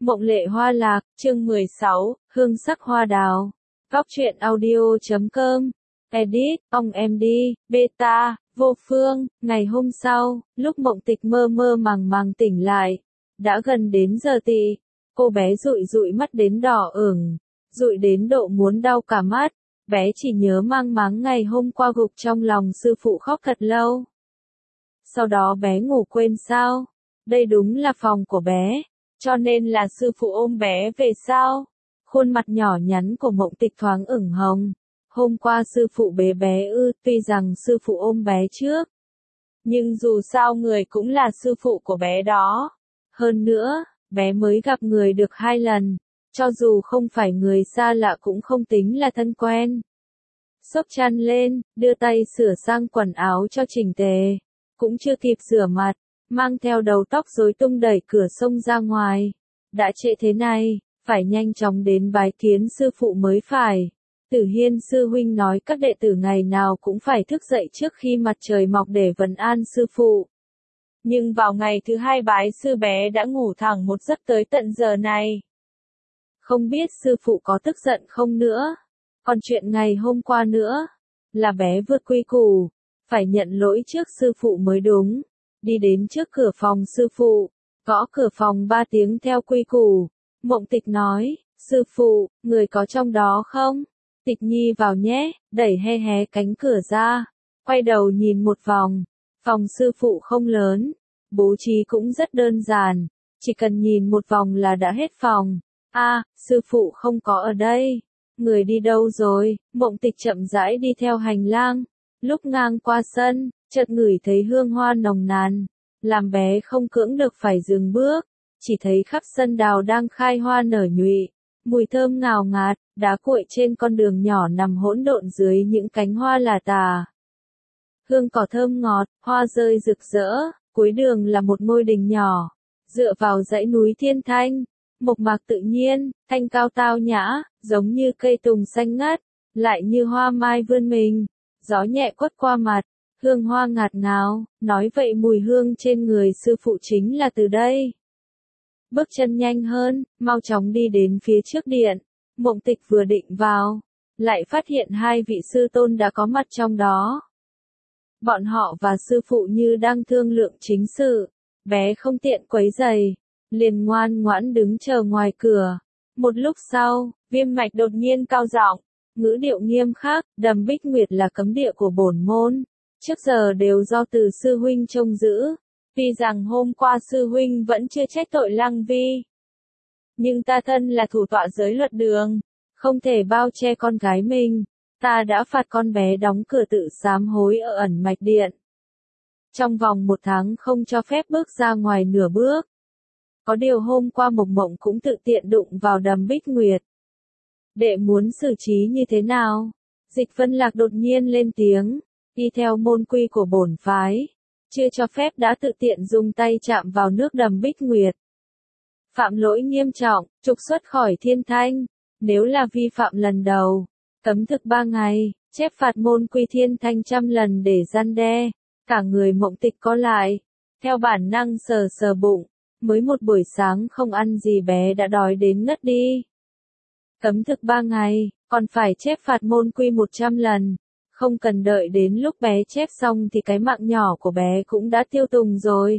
Mộng lệ hoa lạc, chương 16, hương sắc hoa đào. Góc truyện audio.com. Edit, ông em đi, beta, vô phương. Ngày hôm sau, lúc Mộng Tịch mơ mơ màng màng tỉnh lại, đã gần đến giờ tị. Cô bé dụi dụi mắt đến đỏ ửng, dụi đến độ muốn đau cả mắt. Bé chỉ nhớ mang máng ngày hôm qua gục trong lòng sư phụ khóc thật lâu. Sau đó bé ngủ quên sao? Đây đúng là phòng của bé. Cho nên là sư phụ ôm bé về sao? Khuôn mặt nhỏ nhắn của Mộng Tịch thoáng ửng hồng. Hôm qua sư phụ bế bé tuy rằng sư phụ ôm bé trước. Nhưng dù sao người cũng là sư phụ của bé đó. Hơn nữa, bé mới gặp người được 2 lần. Cho dù không phải người xa lạ cũng không tính là thân quen. Xốc chăn lên, đưa tay sửa sang quần áo cho chỉnh tề. Cũng chưa kịp rửa mặt, mang theo đầu tóc rối tung đẩy cửa xông ra ngoài. Đã trễ thế này, phải nhanh chóng đến bái kiến sư phụ mới phải. Tử Hiên sư huynh nói các đệ tử ngày nào cũng phải thức dậy trước khi mặt trời mọc để vấn an sư phụ. Nhưng vào ngày thứ 2 bái sư bé đã ngủ thẳng một giấc tới tận giờ này. Không biết sư phụ có tức giận không nữa. Còn chuyện ngày hôm qua nữa, là bé vượt quy củ, phải nhận lỗi trước sư phụ mới đúng. Đi đến trước cửa phòng sư phụ, gõ cửa phòng 3 tiếng theo quy củ. Mộng Tịch nói, sư phụ, người có trong đó không? Tịch Nhi vào nhé, đẩy hé cánh cửa ra, quay đầu nhìn một vòng. Phòng sư phụ không lớn, bố trí cũng rất đơn giản, chỉ cần nhìn một vòng là đã hết phòng. Sư phụ không có ở đây. Người đi đâu rồi? Mộng Tịch chậm rãi đi theo hành lang. Lúc ngang qua sân, chợt ngửi thấy hương hoa nồng nàn, làm bé không cưỡng được phải dừng bước. Chỉ thấy khắp sân đào đang khai hoa nở nhụy, mùi thơm ngào ngạt, đá cuội trên con đường nhỏ nằm hỗn độn dưới những cánh hoa lả tả. Hương cỏ thơm ngọt, hoa rơi rực rỡ, cuối đường là một ngôi đình nhỏ, dựa vào dãy núi Thiên Thanh, mộc mạc tự nhiên, thanh cao tao nhã, giống như cây tùng xanh ngắt, lại như hoa mai vươn mình. Gió nhẹ quất qua mặt, hương hoa ngạt ngào, nói vậy mùi hương trên người sư phụ chính là từ đây. Bước chân nhanh hơn, mau chóng đi đến phía trước điện. Mộng Tịch vừa định vào, lại phát hiện 2 vị sư tôn đã có mặt trong đó. Bọn họ và sư phụ như đang thương lượng chính sự, bé không tiện quấy rầy, liền ngoan ngoãn đứng chờ ngoài cửa. Một lúc sau, Viêm Mạch đột nhiên cao giọng, ngữ điệu nghiêm khắc, Đầm Bích Nguyệt là cấm địa của bổn môn, trước giờ đều do Từ sư huynh trông giữ. Tuy rằng hôm qua sư huynh vẫn chưa trách tội Lăng Vi, nhưng ta thân là thủ tọa giới luật đường, không thể bao che con gái mình. Ta đã phạt con bé đóng cửa tự sám hối ở ẩn mạch điện. Trong vòng 1 tháng không cho phép bước ra ngoài nửa bước. Có điều hôm qua Mộc Mộng cũng tự tiện đụng vào Đầm Bích Nguyệt. Đệ muốn xử trí như thế nào? Dịch Vân Lạc đột nhiên lên tiếng, đi theo môn quy của bổn phái, chưa cho phép đã tự tiện dùng tay chạm vào nước Đầm Bích Nguyệt. Phạm lỗi nghiêm trọng, trục xuất khỏi Thiên Thanh. Nếu là vi phạm lần đầu, cấm thực 3 ngày, chép phạt môn quy Thiên Thanh 100 lần để răn đe. Cả người Mộng Tịch co lại, theo bản năng sờ sờ bụng, mới một buổi sáng không ăn gì bé đã đói đến ngất đi. Cấm thực 3 ngày, còn phải chép phạt môn quy 100 lần. Không cần đợi đến lúc bé chép xong thì cái mạng nhỏ của bé cũng đã tiêu tùng rồi.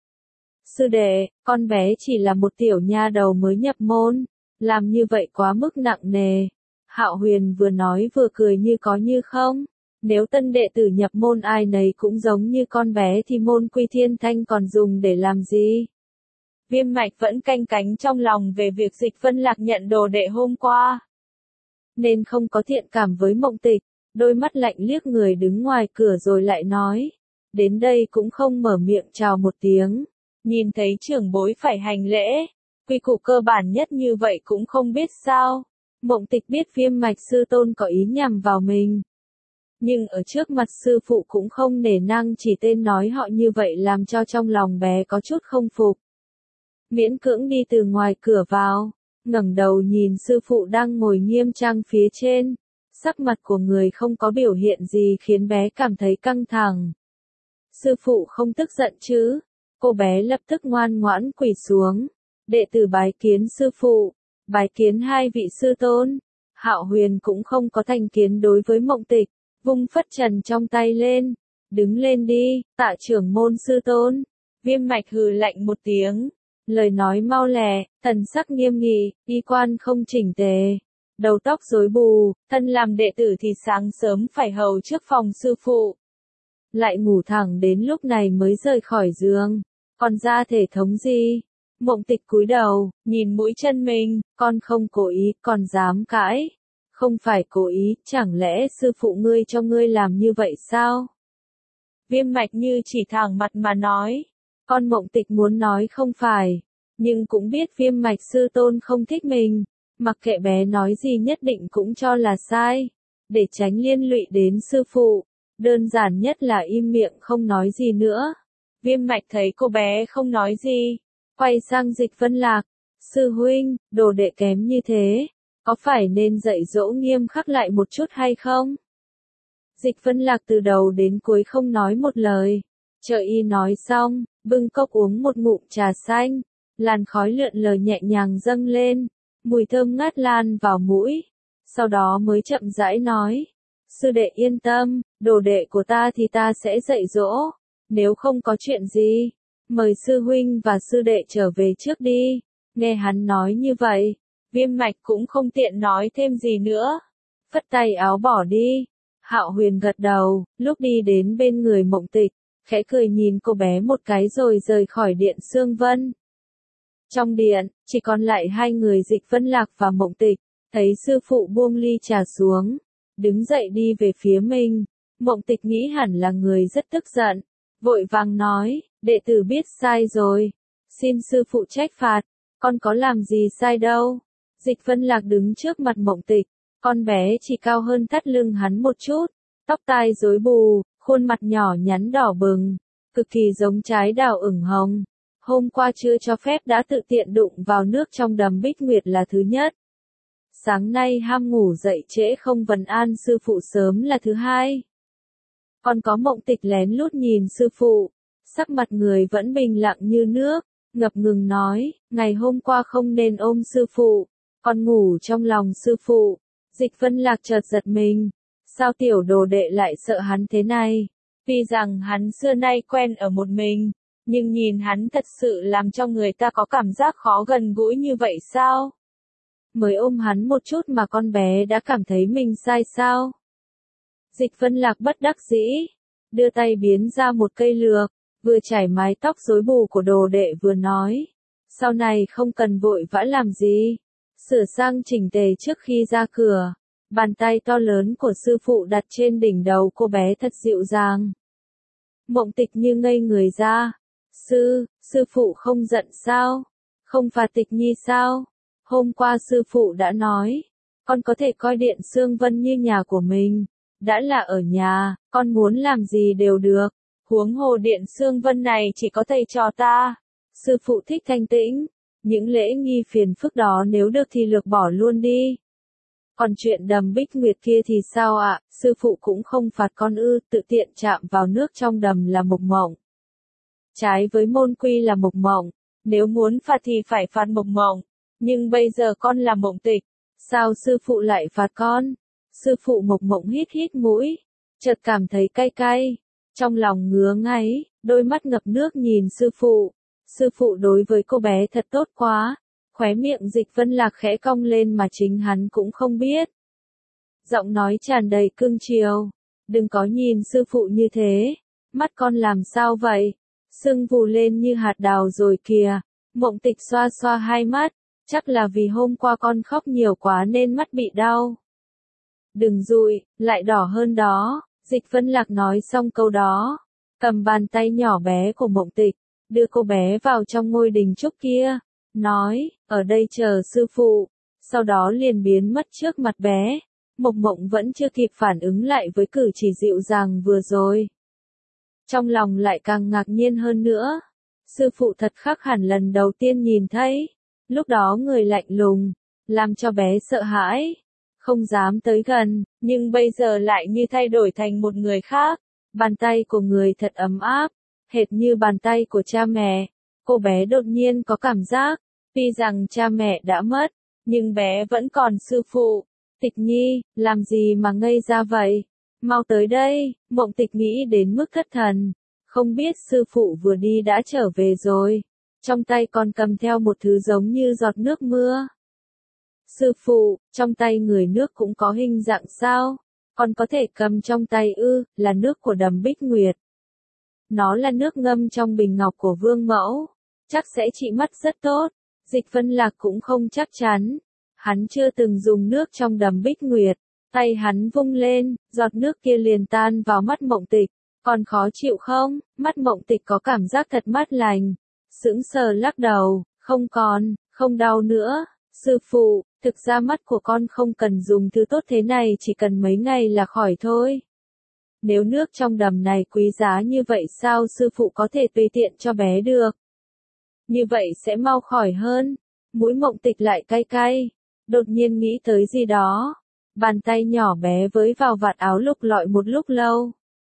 Sư đệ, con bé chỉ là một tiểu nha đầu mới nhập môn, làm như vậy quá mức nặng nề. Hạo Huyền vừa nói vừa cười như có như không. Nếu tân đệ tử nhập môn ai nấy cũng giống như con bé thì môn quy Thiên Thanh còn dùng để làm gì? Viêm Mạch vẫn canh cánh trong lòng về việc Dịch Vân Lạc nhận đồ đệ hôm qua, nên không có thiện cảm với Mộng Tịch, đôi mắt lạnh liếc người đứng ngoài cửa rồi lại nói, đến đây cũng không mở miệng chào một tiếng, nhìn thấy trưởng bối phải hành lễ, quy củ cơ bản nhất như vậy cũng không biết sao. Mộng Tịch biết Viêm Mạch sư tôn có ý nhằm vào mình, nhưng ở trước mặt sư phụ cũng không nể nang chỉ tên nói họ như vậy làm cho trong lòng bé có chút không phục. Miễn cưỡng đi từ ngoài cửa vào, ngẩng đầu nhìn sư phụ đang ngồi nghiêm trang phía trên, sắc mặt của người không có biểu hiện gì khiến bé cảm thấy căng thẳng. Sư phụ không tức giận chứ? Cô bé lập tức ngoan ngoãn quỳ xuống, đệ tử bái kiến sư phụ, bái kiến hai vị sư tôn. Hạo Huyền cũng không có thành kiến đối với Mộng Tịch, vung phất trần trong tay lên, đứng lên đi, tạ trưởng môn sư tôn. Viêm Mạch hừ lạnh một tiếng, lời nói mau lẹ, thần sắc nghiêm nghị, y quan không chỉnh tề, đầu tóc rối bù, thân làm đệ tử thì sáng sớm phải hầu trước phòng sư phụ. Lại ngủ thẳng đến lúc này mới rời khỏi giường, còn ra thể thống gì? Mộng Tịch cúi đầu, nhìn mũi chân mình, con không cố ý, còn dám cãi. Không phải cố ý, chẳng lẽ sư phụ ngươi cho ngươi làm như vậy sao? Viêm Mạch như chỉ thẳng mặt mà nói. Con Mộng Tịch muốn nói không phải, nhưng cũng biết Viêm Mạch sư tôn không thích mình, mặc kệ bé nói gì nhất định cũng cho là sai, để tránh liên lụy đến sư phụ, đơn giản nhất là im miệng không nói gì nữa. Viêm Mạch thấy cô bé không nói gì, quay sang Dịch Vân Lạc, sư huynh, đồ đệ kém như thế, có phải nên dạy dỗ nghiêm khắc lại một chút hay không? Dịch Vân Lạc từ đầu đến cuối không nói một lời, chờ y nói xong, bưng cốc uống một ngụm trà xanh, làn khói lượn lờ nhẹ nhàng dâng lên, mùi thơm ngát lan vào mũi, sau đó mới chậm rãi nói, sư đệ yên tâm, đồ đệ của ta thì ta sẽ dạy dỗ, nếu không có chuyện gì, mời sư huynh và sư đệ trở về trước đi. Nghe hắn nói như vậy, Viêm Mạch cũng không tiện nói thêm gì nữa, phất tay áo bỏ đi. Hạo Huyền gật đầu, lúc đi đến bên người Mộng Tịch, khẽ cười nhìn cô bé một cái rồi rời khỏi điện Sương Vân. Trong điện, chỉ còn lại hai người Dịch Vân Lạc và Mộng Tịch, thấy sư phụ buông ly trà xuống, đứng dậy đi về phía mình. Mộng Tịch nghĩ hẳn là người rất tức giận, vội vàng nói, đệ tử biết sai rồi, xin sư phụ trách phạt, con có làm gì sai đâu. Dịch Vân Lạc đứng trước mặt Mộng Tịch, con bé chỉ cao hơn thắt lưng hắn một chút, tóc tai rối bù, khuôn mặt nhỏ nhắn đỏ bừng, cực kỳ giống trái đào ửng hồng. Hôm qua chưa cho phép đã tự tiện đụng vào nước trong đầm Bích Nguyệt là thứ nhất. Sáng nay ham ngủ dậy trễ không vấn an sư phụ sớm là thứ hai. Còn có Mộng Tịch lén lút nhìn sư phụ, sắc mặt người vẫn bình lặng như nước, ngập ngừng nói, ngày hôm qua không nên ôm sư phụ, còn ngủ trong lòng sư phụ. Dịch Vân Lạc chợt giật mình, sao tiểu đồ đệ lại sợ hắn thế này? Vì rằng hắn xưa nay quen ở một mình, nhưng nhìn hắn thật sự làm cho người ta có cảm giác khó gần gũi như vậy sao? Mới ôm hắn một chút mà con bé đã cảm thấy mình sai sao? Dịch Vân Lạc bất đắc dĩ, đưa tay biến ra một cây lược, vừa chải mái tóc rối bù của đồ đệ vừa nói, sau này không cần vội vã làm gì, sửa sang chỉnh tề trước khi ra cửa. Bàn tay to lớn của sư phụ đặt trên đỉnh đầu cô bé thật dịu dàng. Mộng Tịch như ngây người ra. Sư phụ không giận sao? Không phạt Tịch Nhi sao? Hôm qua sư phụ đã nói, con có thể coi điện Sương Vân như nhà của mình. Đã là ở nhà, con muốn làm gì đều được. Huống hồ điện Sương Vân này chỉ có thầy trò ta. Sư phụ thích thanh tĩnh. Những lễ nghi phiền phức đó nếu được thì lược bỏ luôn đi. Còn chuyện đầm Bích Nguyệt kia thì sao ạ? Sư phụ cũng không phạt con ư, tự tiện chạm vào nước trong đầm là Mộc Mộng. Trái với môn quy là Mộc Mộng, nếu muốn phạt thì phải phạt Mộc Mộng, nhưng bây giờ con là Mộng Tịch, sao sư phụ lại phạt con? Sư phụ Mộc Mộng hít hít mũi, chợt cảm thấy cay cay, trong lòng ngứa ngáy, đôi mắt ngập nước nhìn sư phụ. Sư phụ đối với cô bé thật tốt quá. Khóe miệng Dịch Vân Lạc khẽ cong lên mà chính hắn cũng không biết. Giọng nói tràn đầy cưng chiều. Đừng có nhìn sư phụ như thế. Mắt con làm sao vậy? Sưng vù lên như hạt đào rồi kìa. Mộng Tịch xoa xoa hai mắt. Chắc là vì hôm qua con khóc nhiều quá nên mắt bị đau. Đừng dụi, lại đỏ hơn đó. Dịch Vân Lạc nói xong câu đó, cầm bàn tay nhỏ bé của Mộng Tịch, đưa cô bé vào trong ngôi đình trúc kia. Nói, ở đây chờ sư phụ, sau đó liền biến mất trước mặt bé. Mộc Mộng vẫn chưa kịp phản ứng lại với cử chỉ dịu dàng vừa rồi. Trong lòng lại càng ngạc nhiên hơn nữa. Sư phụ thật khác hẳn lần đầu tiên nhìn thấy. Lúc đó người lạnh lùng, làm cho bé sợ hãi, không dám tới gần, nhưng bây giờ lại như thay đổi thành một người khác. Bàn tay của người thật ấm áp, hệt như bàn tay của cha mẹ. Cô bé đột nhiên có cảm giác, Tuy rằng cha mẹ đã mất, nhưng bé vẫn còn sư phụ. Tịch Nhi, làm gì mà ngây ra vậy? Mau tới đây, Mộng Tịch nghĩ đến mức thất thần. Không biết sư phụ vừa đi đã trở về rồi. Trong tay còn cầm theo một thứ giống như giọt nước mưa. Sư phụ, trong tay người nước cũng có hình dạng sao? Còn có thể cầm trong tay ư, là nước của đầm Bích Nguyệt. Nó là nước ngâm trong bình ngọc của Vương Mẫu. Chắc sẽ trị mắt rất tốt. Dịch Vân Lạc cũng không chắc chắn. Hắn chưa từng dùng nước trong đầm Bích Nguyệt. Tay hắn vung lên, giọt nước kia liền tan vào mắt Mộng Tịch. Còn khó chịu không? Mắt Mộng Tịch có cảm giác thật mát lành. Sững sờ lắc đầu, không còn, không đau nữa. Sư phụ, thực ra mắt của con không cần dùng thứ tốt thế này, chỉ cần mấy ngày là khỏi thôi. Nếu nước trong đầm này quý giá như vậy sao sư phụ có thể tùy tiện cho bé được? Như vậy sẽ mau khỏi hơn. Mũi Mộng Tịch lại cay cay. Đột nhiên nghĩ tới gì đó. Bàn tay nhỏ bé với vào vạt áo lục lọi một lúc lâu.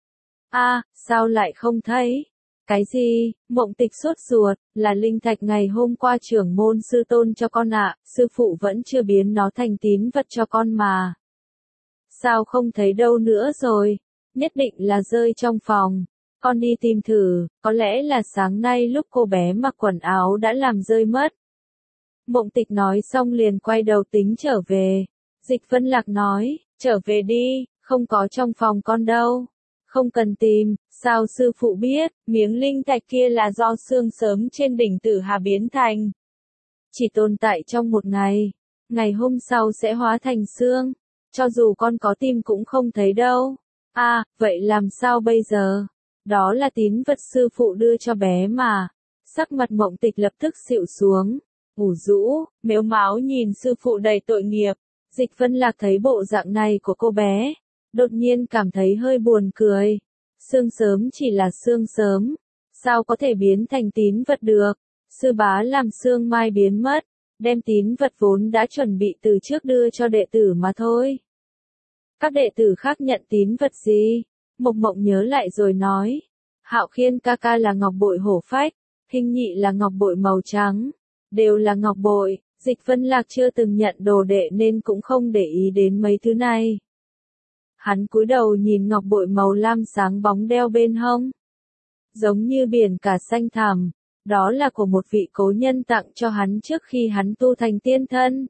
Sao lại không thấy? Cái gì? Mộng Tịch sốt ruột, là linh thạch ngày hôm qua trưởng môn sư tôn cho con ạ, sư phụ vẫn chưa biến nó thành tín vật cho con mà. Sao không thấy đâu nữa rồi? Nhất định là rơi trong phòng. Con đi tìm thử, có lẽ là sáng nay lúc cô bé mặc quần áo đã làm rơi mất. Mộng Tịch nói xong liền quay đầu tính trở về. Dịch Vân Lạc nói, trở về đi, không có trong phòng con đâu. Không cần tìm, sao sư phụ biết, miếng linh thạch kia là do sương sớm trên đỉnh Tử Hà biến thành. Chỉ tồn tại trong một ngày, ngày hôm sau sẽ hóa thành sương, cho dù con có tìm cũng không thấy đâu. Vậy làm sao bây giờ? Đó là tín vật sư phụ đưa cho bé mà. Sắc mặt Mộng Tịch lập tức xịu xuống, ủ rũ, mếu máo nhìn sư phụ đầy tội nghiệp. Dịch Vân Lạc thấy bộ dạng này của cô bé, đột nhiên cảm thấy hơi buồn cười. Sương sớm chỉ là sương sớm, sao có thể biến thành tín vật được? Sư bá làm sương mai biến mất, đem tín vật vốn đã chuẩn bị từ trước đưa cho đệ tử mà thôi. Các đệ tử khác nhận tín vật gì? Mộc Mộng nhớ lại rồi nói. Hạo Khiên ca ca là ngọc bội hổ phách, Hình Nhị là ngọc bội màu trắng, đều là ngọc bội. Dịch Vân Lạc chưa từng nhận đồ đệ nên cũng không để ý đến mấy thứ này. Hắn cúi đầu nhìn ngọc bội màu lam sáng bóng đeo bên hông. Giống như biển cả xanh thẳm, đó là của một vị cố nhân tặng cho hắn trước khi hắn tu thành tiên thân.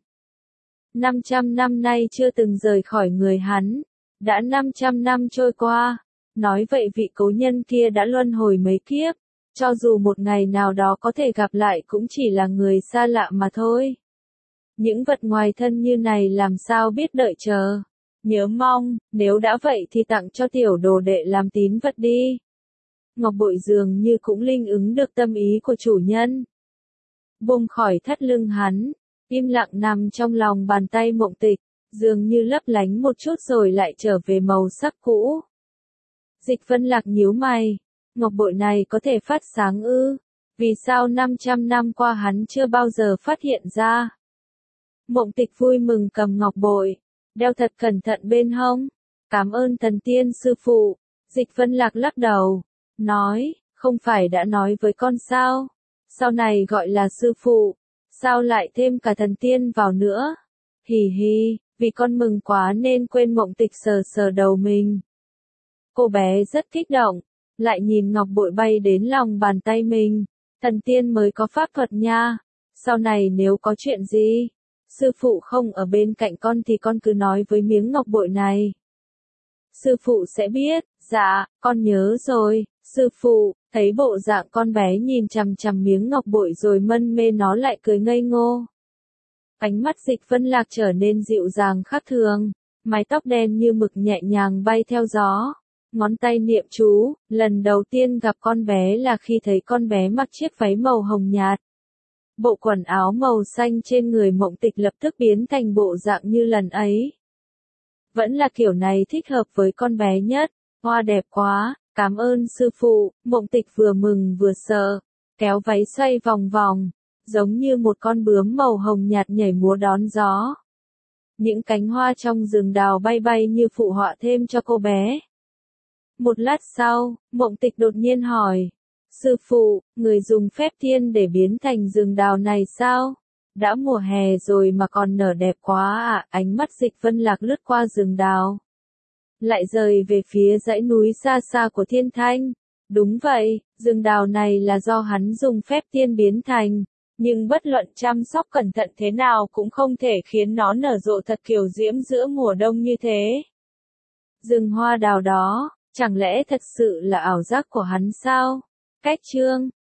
500 năm nay chưa từng rời khỏi người hắn, đã 500 năm trôi qua, nói vậy vị cố nhân kia đã luân hồi mấy kiếp, cho dù một ngày nào đó có thể gặp lại cũng chỉ là người xa lạ mà thôi. Những vật ngoài thân như này làm sao biết đợi chờ. Nhớ mong, nếu đã vậy thì tặng cho tiểu đồ đệ làm tín vật đi. Ngọc bội dường như cũng linh ứng được tâm ý của chủ nhân. Buông khỏi thắt lưng hắn, im lặng nằm trong lòng bàn tay Mộng Tịch, dường như lấp lánh một chút rồi lại trở về màu sắc cũ. Dịch Vân Lạc nhíu mày, ngọc bội này có thể phát sáng ư? Vì sao 500 năm qua hắn chưa bao giờ phát hiện ra? Mộng Tịch vui mừng cầm ngọc bội, đeo thật cẩn thận bên hông. Cảm ơn thần tiên sư phụ. Dịch Vân Lạc lắc đầu, nói, không phải đã nói với con sao? Sau này gọi là sư phụ, sao lại thêm cả thần tiên vào nữa? Hì hì, vì con mừng quá nên quên. Mộng Tịch sờ sờ đầu mình. Cô bé rất kích động, lại nhìn ngọc bội bay đến lòng bàn tay mình. Thần tiên mới có pháp thuật nha. Sau này nếu có chuyện gì, sư phụ không ở bên cạnh con thì con cứ nói với miếng ngọc bội này. Sư phụ sẽ biết. Dạ, con nhớ rồi. Sư phụ, thấy bộ dạng con bé nhìn chằm chằm miếng ngọc bội rồi mân mê nó lại cười ngây ngô. Ánh mắt Dịch Vân Lạc trở nên dịu dàng khác thường, mái tóc đen như mực nhẹ nhàng bay theo gió. Ngón tay niệm chú, lần đầu tiên gặp con bé là khi thấy con bé mặc chiếc váy màu hồng nhạt. Bộ quần áo màu xanh trên người Mộng Tịch lập tức biến thành bộ dạng như lần ấy. Vẫn là kiểu này thích hợp với con bé nhất. Hoa đẹp quá, cảm ơn sư phụ. Mộng Tịch vừa mừng vừa sợ, kéo váy xoay vòng vòng, giống như một con bướm màu hồng nhạt nhảy múa đón gió. Những cánh hoa trong rừng đào bay bay như phụ họa thêm cho cô bé. Một lát sau, Mộng Tịch đột nhiên hỏi, Sư phụ, người dùng phép thiên để biến thành rừng đào này sao? Đã mùa hè rồi mà còn nở đẹp quá à, ánh mắt Dịch Vân Lạc lướt qua rừng đào. Lại rời về phía dãy núi xa xa của Thiên Thanh. Đúng vậy, rừng đào này là do hắn dùng phép thiên biến thành. Nhưng bất luận chăm sóc cẩn thận thế nào cũng không thể khiến nó nở rộ thật kiều diễm giữa mùa đông như thế. Rừng hoa đào đó, chẳng lẽ thật sự là ảo giác của hắn sao? Cách chương